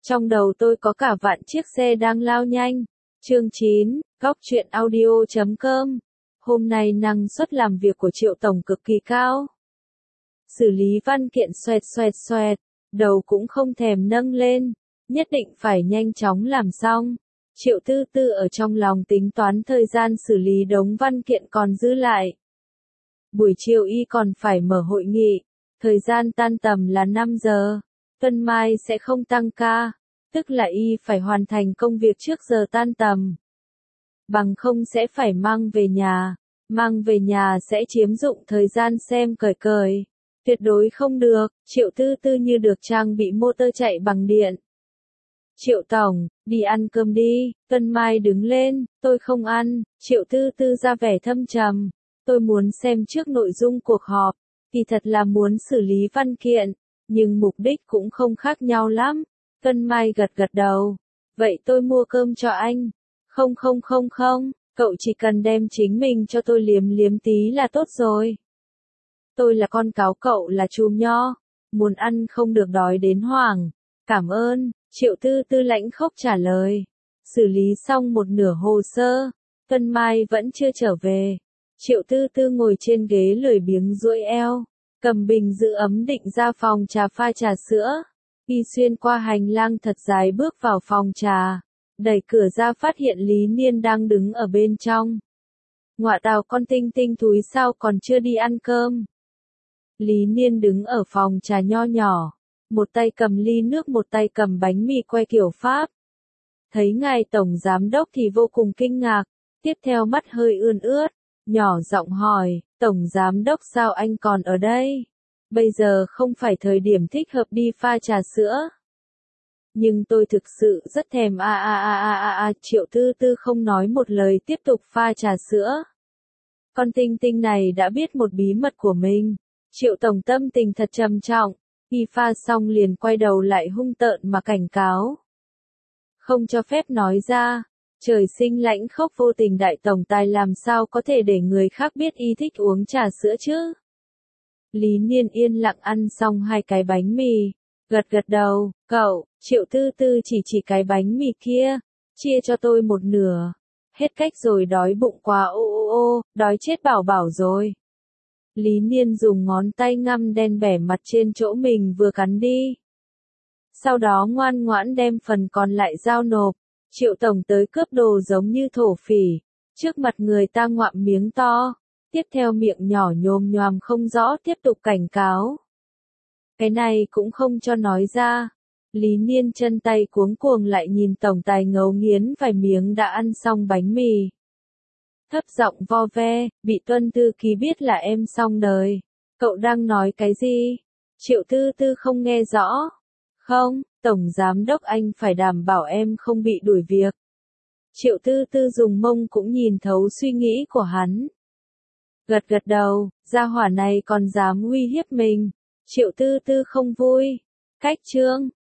Trong đầu tôi có cả vạn chiếc xe đang lao nhanh. Chương 9, Góc truyện audio.com. Hôm nay năng suất làm việc của Triệu Tổng cực kỳ cao. Xử lý văn kiện xoẹt, đầu cũng không thèm nâng lên, nhất định phải nhanh chóng làm xong. Triệu Tư Tư ở trong lòng tính toán thời gian xử lý đống văn kiện còn dư lại. Buổi chiều y còn phải mở hội nghị, thời gian tan tầm là 5 giờ, tuần mai sẽ không tăng ca, tức là y phải hoàn thành công việc trước giờ tan tầm. Bằng không sẽ phải mang về nhà sẽ chiếm dụng thời gian xem cởi. Tuyệt đối không được, Triệu Tư Tư như được trang bị motor chạy bằng điện. Triệu Tổng, đi ăn cơm đi, Tuân Mai đứng lên, tôi không ăn, Triệu Tư Tư ra vẻ thâm trầm, tôi muốn xem trước nội dung cuộc họp, thì thật là muốn xử lý văn kiện, nhưng mục đích cũng không khác nhau lắm. Tuân Mai gật đầu, vậy tôi mua cơm cho anh. Không, cậu chỉ cần đem chính mình cho tôi liếm tí là tốt rồi. Tôi là con cáo, cậu là chùm nho, muốn ăn không được đói đến hoảng. Cảm ơn, Triệu Tư Tư lãnh khốc trả lời. Xử lý xong một nửa hồ sơ, Tuân Mai vẫn chưa trở về. Triệu Tư Tư ngồi trên ghế lười biếng duỗi eo, cầm bình giữ ấm định ra phòng trà pha trà sữa. Y xuyên qua hành lang thật dài bước vào phòng trà, đẩy cửa ra phát hiện Lý Niên đang đứng ở bên trong. Ngọa tào, con Tinh Tinh thúi sao còn chưa đi ăn cơm? Lý Niên đứng ở phòng trà nho nhỏ, một tay cầm ly nước một tay cầm bánh mì que kiểu Pháp. Thấy ngài tổng giám đốc thì vô cùng kinh ngạc, tiếp theo mắt hơi ươn ướt, nhỏ giọng hỏi, tổng giám đốc sao anh còn ở đây? Bây giờ không phải thời điểm thích hợp đi pha trà sữa. Nhưng tôi thực sự rất thèm Triệu Tư Tư không nói một lời tiếp tục pha trà sữa. Con Tinh Tinh này đã biết một bí mật của mình. Triệu Tổng tâm tình thật trầm trọng, y pha xong liền quay đầu lại hung tợn mà cảnh cáo. Không cho phép nói ra, trời sinh lãnh khốc vô tình đại tổng tài làm sao có thể để người khác biết y thích uống trà sữa chứ? Lý Niên yên lặng ăn xong 2 cái bánh mì, gật đầu, cậu, Triệu Tư Tư chỉ cái bánh mì kia, chia cho tôi một nửa, hết cách rồi, đói bụng quá, đói chết bảo rồi. Lý Niên dùng ngón tay ngăm đen bẻ mặt trên chỗ mình vừa cắn đi. Sau đó ngoan ngoãn đem phần còn lại giao nộp. Triệu Tổng tới cướp đồ giống như thổ phỉ, trước mặt người ta ngoạm miếng to, tiếp theo miệng nhỏ nhồm nhoàm không rõ tiếp tục cảnh cáo. Cái này cũng không cho nói ra. Lý Niên chân tay cuống lại nhìn tổng tài ngấu nghiến vài miếng đã ăn xong bánh mì. Thấp giọng vo ve, bị Tuân Thư Ký biết là em xong đời. Cậu đang nói cái gì? Triệu Tư Tư không nghe rõ. Không, tổng giám đốc anh phải đảm bảo em không bị đuổi việc. Triệu Tư Tư dùng mông cũng nhìn thấu suy nghĩ của hắn. Gật đầu, gia hỏa này còn dám uy hiếp mình. Triệu Tư Tư không vui. Cách chương